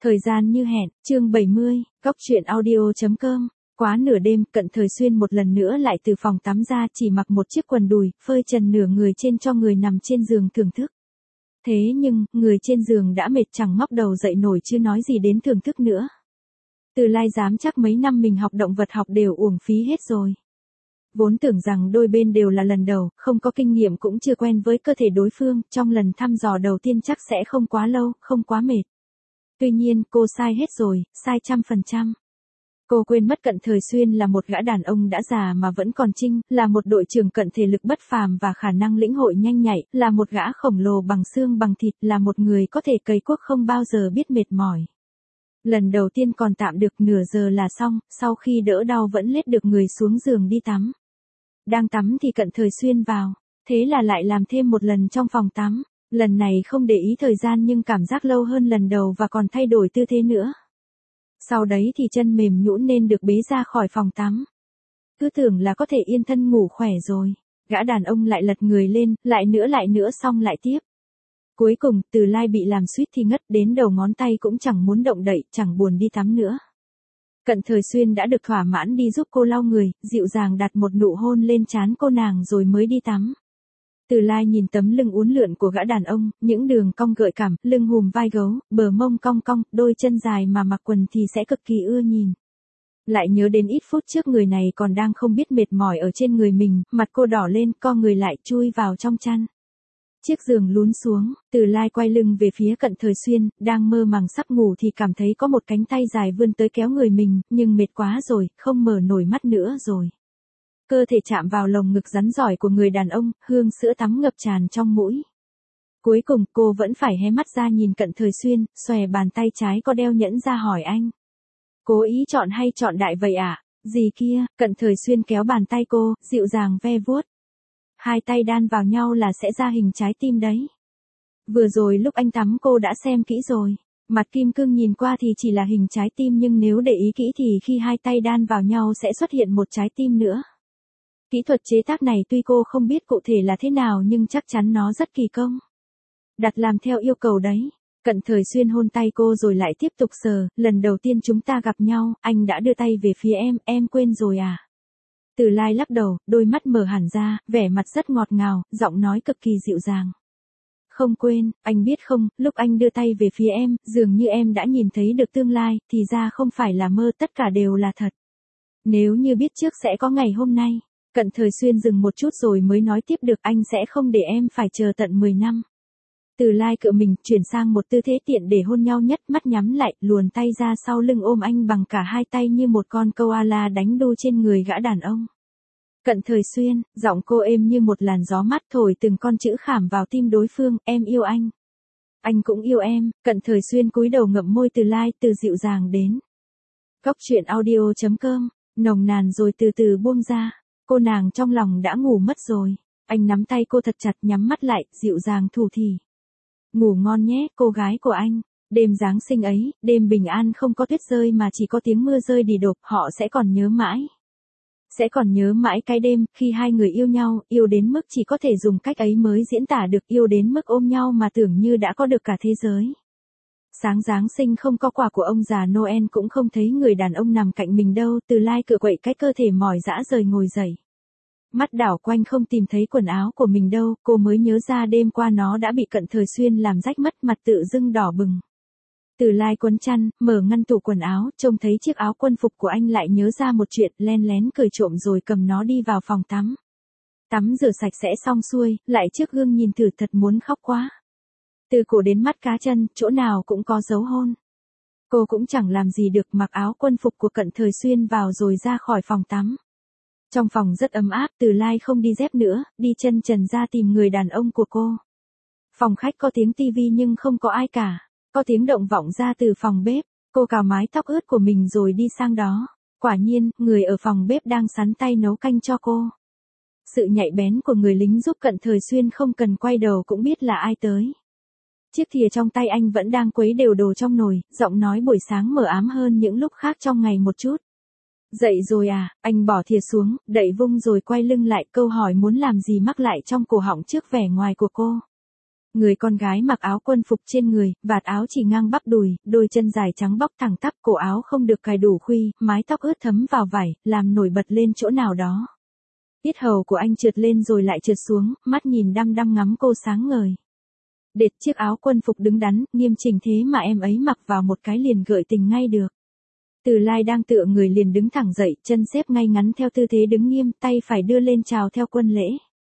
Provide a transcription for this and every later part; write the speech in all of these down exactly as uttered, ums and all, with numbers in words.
Thời gian như hẹn, chương bảy mươi, góc truyện audio chấm com. Quá nửa đêm, Cận Thời Xuyên một lần nữa lại từ phòng tắm ra, chỉ mặc một chiếc quần đùi, phơi trần nửa người trên cho người nằm trên giường thưởng thức. Thế nhưng, người trên giường đã mệt chẳng ngóc đầu dậy nổi chứ nói gì đến thưởng thức nữa. Từ Lai dám chắc mấy năm mình học động vật học đều uổng phí hết rồi. Vốn tưởng rằng đôi bên đều là lần đầu, không có kinh nghiệm cũng chưa quen với cơ thể đối phương, trong lần thăm dò đầu tiên chắc sẽ không quá lâu, không quá mệt. Tuy nhiên, cô sai hết rồi, sai trăm phần trăm. Cô quên mất Cận Thời Xuyên là một gã đàn ông đã già mà vẫn còn trinh, là một đội trưởng cận thể lực bất phàm và khả năng lĩnh hội nhanh nhạy, là một gã khổng lồ bằng xương bằng thịt, là một người có thể cày cuốc không bao giờ biết mệt mỏi. Lần đầu tiên còn tạm được, nửa giờ là xong, sau khi đỡ đau vẫn lết được người xuống giường đi tắm. Đang tắm thì Cận Thời Xuyên vào, thế là lại làm thêm một lần trong phòng tắm. Lần này không để ý thời gian nhưng cảm giác lâu hơn lần đầu và còn thay đổi tư thế nữa. Sau đấy thì chân mềm nhũn nên được bế ra khỏi phòng tắm. Cứ tưởng là có thể yên thân ngủ khỏe rồi. Gã đàn ông lại lật người lên, lại nữa lại nữa xong lại tiếp. Cuối cùng, Từ Lai bị làm suýt thì ngất, đến đầu ngón tay cũng chẳng muốn động đậy, chẳng buồn đi tắm nữa. Cận Thời Xuyên đã được thỏa mãn đi giúp cô lau người, dịu dàng đặt một nụ hôn lên trán cô nàng rồi mới đi tắm. Từ Lai nhìn tấm lưng uốn lượn của gã đàn ông, những đường cong gợi cảm, lưng hùm vai gấu, bờ mông cong cong, đôi chân dài mà mặc quần thì sẽ cực kỳ ưa nhìn. Lại nhớ đến ít phút trước người này còn đang không biết mệt mỏi ở trên người mình, mặt cô đỏ lên, co người lại chui vào trong chăn. Chiếc giường lún xuống, Từ Lai quay lưng về phía Cận Thời Xuyên, đang mơ màng sắp ngủ thì cảm thấy có một cánh tay dài vươn tới kéo người mình, nhưng mệt quá rồi, không mở nổi mắt nữa rồi. Cơ thể chạm vào lồng ngực rắn giỏi của người đàn ông, hương sữa tắm ngập tràn trong mũi. Cuối cùng, cô vẫn phải hé mắt ra nhìn Cận Thời Xuyên, xòe bàn tay trái có đeo nhẫn ra hỏi anh. Cố ý chọn hay chọn đại vậy ạ? À? Gì kia? Cận Thời Xuyên kéo bàn tay cô, dịu dàng ve vuốt. Hai tay đan vào nhau là sẽ ra hình trái tim đấy. Vừa rồi lúc anh tắm cô đã xem kỹ rồi. Mặt kim cương nhìn qua thì chỉ là hình trái tim nhưng nếu để ý kỹ thì khi hai tay đan vào nhau sẽ xuất hiện một trái tim nữa. Kỹ thuật chế tác này tuy cô không biết cụ thể là thế nào nhưng chắc chắn nó rất kỳ công. Đặt làm theo yêu cầu đấy. Cận Thời Xuyên hôn tay cô rồi lại tiếp tục sờ, lần đầu tiên chúng ta gặp nhau, anh đã đưa tay về phía em, em quên rồi à? Từ Lai lắc đầu, đôi mắt mở hẳn ra, vẻ mặt rất ngọt ngào, giọng nói cực kỳ dịu dàng. Không quên, anh biết không, lúc anh đưa tay về phía em, dường như em đã nhìn thấy được tương lai, thì ra không phải là mơ, tất cả đều là thật. Nếu như biết trước sẽ có ngày hôm nay. Cận Thời Xuyên dừng một chút rồi mới nói tiếp được, anh sẽ không để em phải chờ tận mười năm. Từ Lai cựa mình, chuyển sang một tư thế tiện để hôn nhau nhất, mắt nhắm lại, luồn tay ra sau lưng ôm anh bằng cả hai tay như một con koala đánh đu trên người gã đàn ông. Cận Thời Xuyên, giọng cô êm như một làn gió mát thổi từng con chữ khảm vào tim đối phương, em yêu anh. Anh cũng yêu em. Cận Thời Xuyên cúi đầu ngậm môi Từ Lai, từ dịu dàng đến. Góc truyện audio chấm com, nồng nàn rồi từ từ buông ra. Cô nàng trong lòng đã ngủ mất rồi. Anh nắm tay cô thật chặt, nhắm mắt lại, dịu dàng thủ thỉ. Ngủ ngon nhé, cô gái của anh. Đêm Giáng sinh ấy, đêm bình an không có tuyết rơi mà chỉ có tiếng mưa rơi đì đột, họ sẽ còn nhớ mãi. Sẽ còn nhớ mãi cái đêm, khi hai người yêu nhau, yêu đến mức chỉ có thể dùng cách ấy mới diễn tả được, yêu đến mức ôm nhau mà tưởng như đã có được cả thế giới. Sáng Giáng sinh không có quà của ông già Noel cũng không thấy người đàn ông nằm cạnh mình đâu, Từ Lai cựa quậy cái cơ thể mỏi dã rời ngồi dậy. Mắt đảo quanh không tìm thấy quần áo của mình đâu, cô mới nhớ ra đêm qua nó đã bị Cận Thời Xuyên làm rách mất, mặt tự dưng đỏ bừng. Từ Lai quấn chăn, mở ngăn tủ quần áo, trông thấy chiếc áo quân phục của anh lại nhớ ra một chuyện, len lén cười trộm rồi cầm nó đi vào phòng tắm. Tắm rửa sạch sẽ xong xuôi, lại trước gương nhìn thử thật muốn khóc quá. Từ cổ đến mắt cá chân, chỗ nào cũng có dấu hôn. Cô cũng chẳng làm gì được, mặc áo quân phục của Cận Thời Xuyên vào rồi ra khỏi phòng tắm. Trong phòng rất ấm áp, Từ Lai không đi dép nữa, đi chân trần ra tìm người đàn ông của cô. Phòng khách có tiếng tivi nhưng không có ai cả. Có tiếng động vọng ra từ phòng bếp. Cô cào mái tóc ướt của mình rồi đi sang đó. Quả nhiên, người ở phòng bếp đang sắn tay nấu canh cho cô. Sự nhạy bén của người lính giúp Cận Thời Xuyên không cần quay đầu cũng biết là ai tới. Chiếc thìa trong tay anh vẫn đang quấy đều đồ trong nồi, giọng nói buổi sáng mờ ám hơn những lúc khác trong ngày một chút. Dậy rồi à? Anh bỏ thìa xuống, đậy vung rồi quay lưng lại, câu hỏi muốn làm gì mắc lại trong cổ họng trước vẻ ngoài của cô. Người con gái mặc áo quân phục trên người, vạt áo chỉ ngang bắp đùi, đôi chân dài trắng bóc thẳng tắp, cổ áo không được cài đủ khuy, mái tóc ướt thấm vào vải, làm nổi bật lên chỗ nào đó. Yết hầu của anh trượt lên rồi lại trượt xuống, mắt nhìn đăm đăm ngắm cô sáng ngời. Đệt, chiếc áo quân phục đứng đắn, nghiêm chỉnh thế mà em ấy mặc vào một cái liền gợi tình ngay được. Từ Lai đang tựa người liền đứng thẳng dậy, chân xếp ngay ngắn theo tư thế đứng nghiêm, tay phải đưa lên chào theo quân lễ.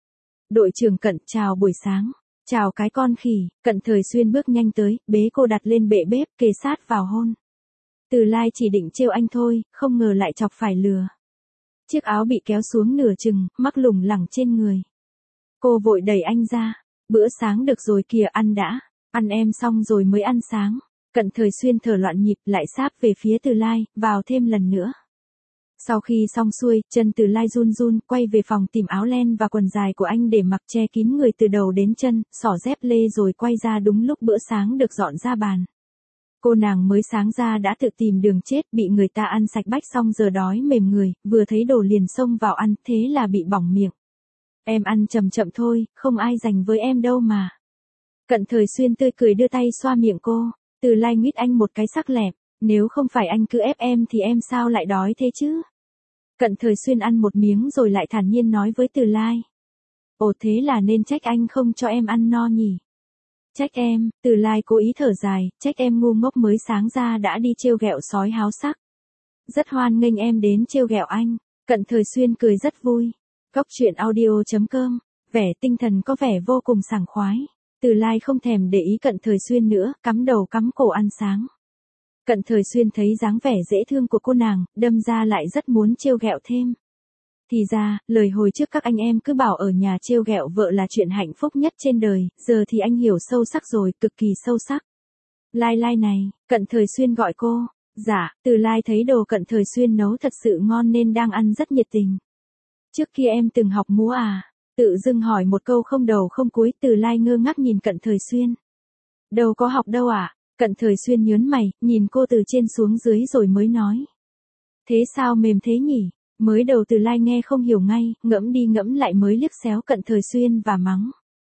Đội trưởng Cận, chào buổi sáng. Chào cái con khỉ. Cận Thời Xuyên bước nhanh tới, bế cô đặt lên bệ bếp, kề sát vào hôn. Từ Lai chỉ định trêu anh thôi, không ngờ lại chọc phải lừa. Chiếc áo bị kéo xuống nửa chừng, mắc lủng lẳng trên người. Cô vội đẩy anh ra. Bữa sáng được rồi kìa, ăn đã. Ăn em xong rồi mới ăn sáng. Cận Thời Xuyên thở loạn nhịp, lại sáp về phía Từ Lai, vào thêm lần nữa. Sau khi xong xuôi, chân Từ Lai run run, quay về phòng tìm áo len và quần dài của anh để mặc che kín người từ đầu đến chân, xỏ dép lê rồi quay ra đúng lúc bữa sáng được dọn ra bàn. Cô nàng mới sáng ra đã tự tìm đường chết, bị người ta ăn sạch bách xong giờ đói mềm người, vừa thấy đồ liền xông vào ăn, thế là bị bỏng miệng. Em ăn chậm chậm thôi, không ai giành với em đâu mà. Cận Thời Xuyên tươi cười đưa tay xoa miệng cô. Từ Lai nguyết anh một cái sắc lẹm, nếu không phải anh cứ ép em thì em sao lại đói thế chứ? Cận Thời Xuyên ăn một miếng rồi lại thản nhiên nói với Từ Lai. Ồ, thế là nên trách anh không cho em ăn no nhỉ? Trách em, Từ Lai cố ý thở dài, trách em ngu ngốc mới sáng ra đã đi trêu ghẹo sói háo sắc. Rất hoan nghênh em đến trêu ghẹo anh. Cận Thời Xuyên cười rất vui. Góc truyện audio chấm com, vẻ tinh thần có vẻ vô cùng sảng khoái. Từ Lai không thèm để ý Cận Thời Xuyên nữa, cắm đầu cắm cổ ăn sáng. Cận Thời Xuyên thấy dáng vẻ dễ thương của cô nàng, đâm ra lại rất muốn trêu ghẹo thêm. Thì ra, lời hồi trước các anh em cứ bảo ở nhà trêu ghẹo vợ là chuyện hạnh phúc nhất trên đời, giờ thì anh hiểu sâu sắc rồi, cực kỳ sâu sắc. Lai Lai này, Cận Thời Xuyên gọi cô. Dạ, Từ Lai thấy đồ Cận Thời Xuyên nấu thật sự ngon nên đang ăn rất nhiệt tình. Trước kia em từng học múa à? Tự dưng hỏi một câu không đầu không cuối, Từ Lai ngơ ngác nhìn Cận Thời Xuyên. Đâu có học đâu ạ. À? Cận Thời Xuyên nhớn mày, nhìn cô từ trên xuống dưới rồi mới nói. Thế sao mềm thế nhỉ? Mới đầu Từ Lai nghe không hiểu ngay, ngẫm đi ngẫm lại mới liếc xéo Cận Thời Xuyên và mắng.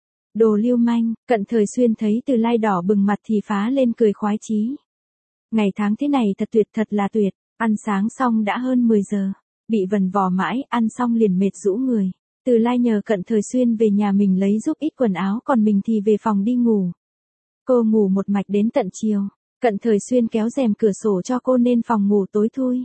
Đồ lưu manh. Cận Thời Xuyên thấy Từ Lai đỏ bừng mặt thì phá lên cười khoái chí. Ngày tháng thế này thật tuyệt, thật là tuyệt. Ăn sáng xong đã hơn mười giờ. Bị vần vò mãi, ăn xong liền mệt rũ người. Từ Lai nhờ Cận Thời Xuyên về nhà mình lấy giúp ít quần áo, còn mình thì về phòng đi ngủ. Cô ngủ một mạch đến tận chiều. Cận Thời Xuyên kéo rèm cửa sổ cho cô nên phòng ngủ tối thui.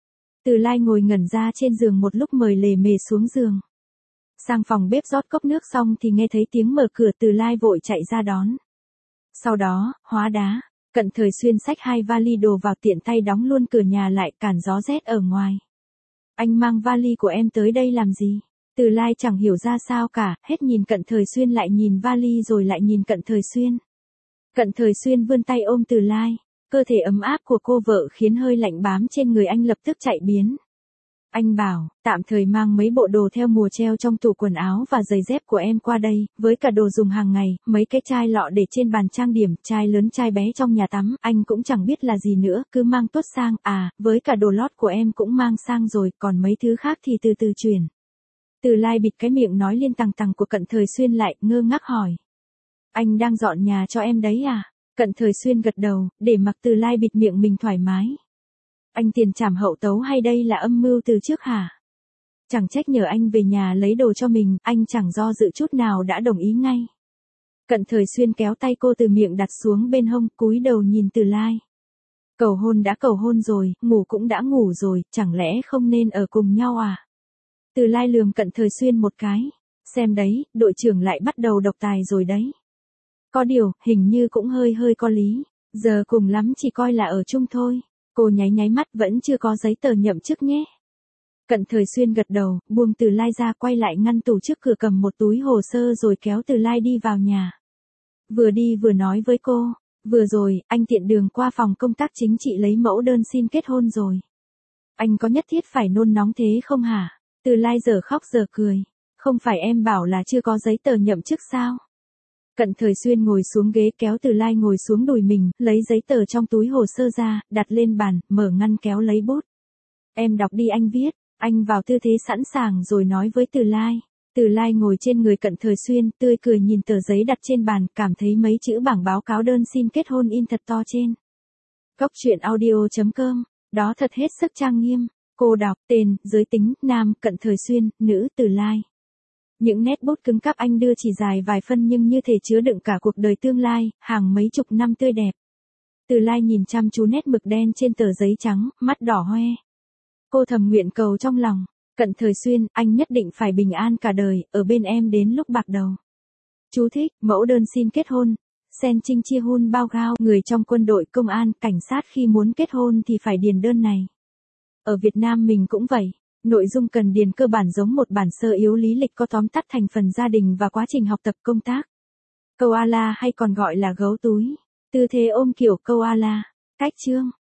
Từ Lai ngồi ngẩn ra trên giường một lúc mời lề mề xuống giường. Sang phòng bếp rót cốc nước xong thì nghe thấy tiếng mở cửa, Từ Lai vội chạy ra đón. Sau đó, hóa đá, Cận Thời Xuyên xách hai vali đồ vào tiện tay đóng luôn cửa nhà lại, cản gió rét ở ngoài. Anh mang vali của em tới đây làm gì? Từ Lai chẳng hiểu ra sao cả, hết nhìn Cận Thời Xuyên lại nhìn vali rồi lại nhìn Cận Thời Xuyên. Cận Thời Xuyên vươn tay ôm Từ Lai, cơ thể ấm áp của cô vợ khiến hơi lạnh bám trên người anh lập tức chạy biến. Anh bảo, tạm thời mang mấy bộ đồ theo mùa treo trong tủ quần áo và giày dép của em qua đây, với cả đồ dùng hàng ngày, mấy cái chai lọ để trên bàn trang điểm, chai lớn chai bé trong nhà tắm, anh cũng chẳng biết là gì nữa, cứ mang tuốt sang, à, với cả đồ lót của em cũng mang sang rồi, còn mấy thứ khác thì từ từ chuyển. Từ Lai bịt cái miệng nói liên tằng tằng của Cận Thời Xuyên lại, ngơ ngác hỏi. Anh đang dọn nhà cho em đấy à? Cận Thời Xuyên gật đầu, để mặc Từ Lai bịt miệng mình thoải mái. Anh tiền trảm hậu tấu hay đây là âm mưu từ trước hả? Chẳng trách nhờ anh về nhà lấy đồ cho mình, anh chẳng do dự chút nào đã đồng ý ngay. Cận Thời Xuyên kéo tay cô từ miệng đặt xuống bên hông, cúi đầu nhìn Từ Lai. Cầu hôn đã cầu hôn rồi, ngủ cũng đã ngủ rồi, chẳng lẽ không nên ở cùng nhau à? Từ Lai lườm Cận Thời Xuyên một cái. Xem đấy, đội trưởng lại bắt đầu độc tài rồi đấy. Có điều, hình như cũng hơi hơi có lý. Giờ cùng lắm chỉ coi là ở chung thôi. Cô nháy nháy mắt, vẫn chưa có giấy tờ nhậm chức nhé. Cận Thời Xuyên gật đầu, buông Từ Lai ra, quay lại ngăn tủ trước cửa cầm một túi hồ sơ rồi kéo Từ Lai đi vào nhà. Vừa đi vừa nói với cô, vừa rồi, anh tiện đường qua phòng công tác chính trị lấy mẫu đơn xin kết hôn rồi. Anh có nhất thiết phải nôn nóng thế không hả? Từ Lai giờ khóc giờ cười. Không phải em bảo là chưa có giấy tờ nhậm chức sao? Cận Thời Xuyên ngồi xuống ghế kéo Từ Lai ngồi xuống đùi mình, lấy giấy tờ trong túi hồ sơ ra, đặt lên bàn, mở ngăn kéo lấy bút. Em đọc đi anh viết. Anh vào tư thế sẵn sàng rồi nói với Từ Lai. Từ Lai ngồi trên người Cận Thời Xuyên, tươi cười nhìn tờ giấy đặt trên bàn, cảm thấy mấy chữ bảng báo cáo đơn xin kết hôn in thật to trên. Góc truyện audio chấm com, đó thật hết sức trang nghiêm. Cô đọc, tên, giới tính, nam, Cận Thời Xuyên, nữ, Từ Lai. Những nét bút cứng cáp anh đưa chỉ dài vài phân nhưng như thể chứa đựng cả cuộc đời tương lai, hàng mấy chục năm tươi đẹp. Từ Lai nhìn chăm chú nét mực đen trên tờ giấy trắng, mắt đỏ hoe. Cô thầm nguyện cầu trong lòng, Cận Thời Xuyên, anh nhất định phải bình an cả đời, ở bên em đến lúc bạc đầu. Chú thích, mẫu đơn xin kết hôn. Sen Trinh Chia Hun Bao Gao, người trong quân đội, công an, cảnh sát khi muốn kết hôn thì phải điền đơn này. Ở Việt Nam mình cũng vậy, nội dung cần điền cơ bản giống một bản sơ yếu lý lịch có tóm tắt thành phần gia đình và quá trình học tập công tác. Câu A La hay còn gọi là gấu túi, tư thế ôm kiểu câu A La, cách chương.